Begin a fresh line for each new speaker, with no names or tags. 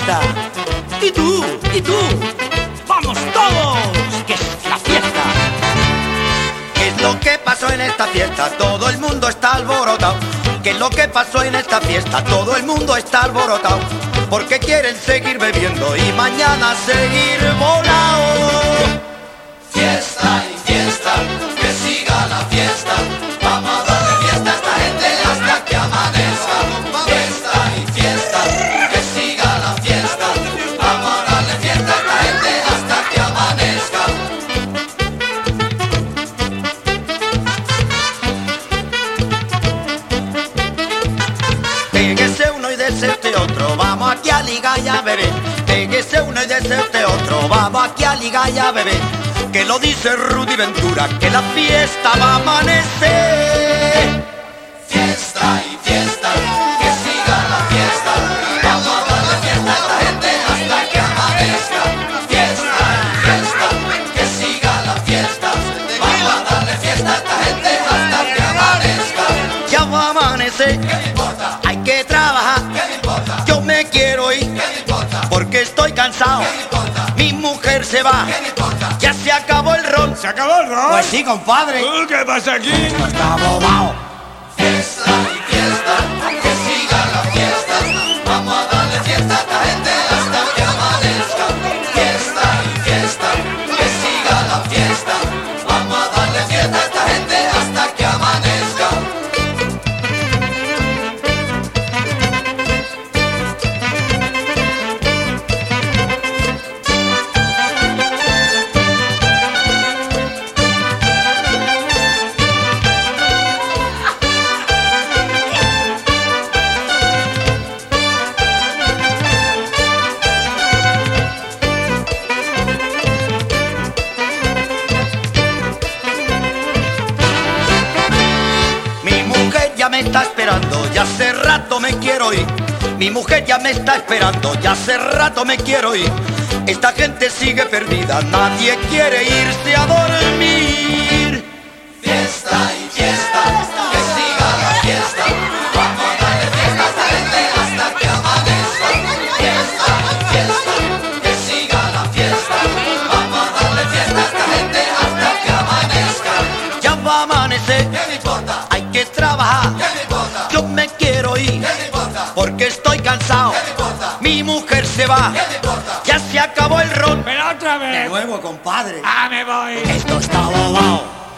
fiesta. Y tú, vamos todos, que es la fiesta.
¿Qué es lo que pasó en esta fiesta? Todo el mundo está alborotado. ¿Qué es lo que pasó en esta fiesta? Todo el mundo está alborotado. Porque quieren seguir bebiendo y mañana seguir volado.
Fiesta y fiesta, que siga la fiesta. Vamos a darle fiesta a esta gente hasta que amanezca. Fiesta y fiesta, que siga la fiesta. Vamos a darle fiesta a esta gente hasta que amanezca.
Péguese uno y deserte otro, vamos aquí a ligar y a beber. Péguese uno y deserte otro, vamos aquí a ligar y a beber. Que lo dice Rudy Ventura, que la fiesta va a amanecer.
Fiesta y fiesta, que siga la fiesta. Vamos a darle fiesta a esta gente hasta que amanezca. Fiesta y fiesta, que siga la fiesta. Vamos a darle fiesta a esta gente hasta que amanezca.
Ya va a amanecer,
¿Qué me importa?
hay que trabajar.
¿Qué me importa?
Yo me quiero ir,
¿Qué me importa?
porque estoy cansado.
¿Qué me importa?
Mi mujer se va,
¿Qué me importa?
ya se acabó el ron.
¿Se acabó el ron?
Pues sí, compadre.
¿Qué pasa aquí?
Está bobao.
Fiesta y fiesta, que siga la fiesta. Vamos a darle fiesta a esta gente hasta que amanezca. Fiesta y fiesta, que siga la fiesta. Vamos a darle fiesta a esta gente hasta que amanezca.
Mi mujer ya me está esperando, ya hace rato me quiero ir. Mi mujer ya me está esperando, ya hace rato me quiero ir. Esta gente sigue perdida, nadie quiere irse a dormir.
Fiesta y fiesta, que siga la fiesta. Vamos a darle fiesta a esta gente hasta que amanezca. Fiesta y fiesta, que siga la fiesta. Vamos a darle fiesta a esta gente hasta que amanezca.
Ya va a amanecer,
¿Qué me importa?
hay que trabajar.
¿Qué me importa?
Yo me quiero ir,
¿Qué me importa?
porque estoy cansado.
¿Qué me importa?
Mi mujer se va,
¿Qué me importa?
ya se acabó el ron.
Pero otra
De
vez.
nuevo, compadre.
Ah, me voy.
Esto está bobao.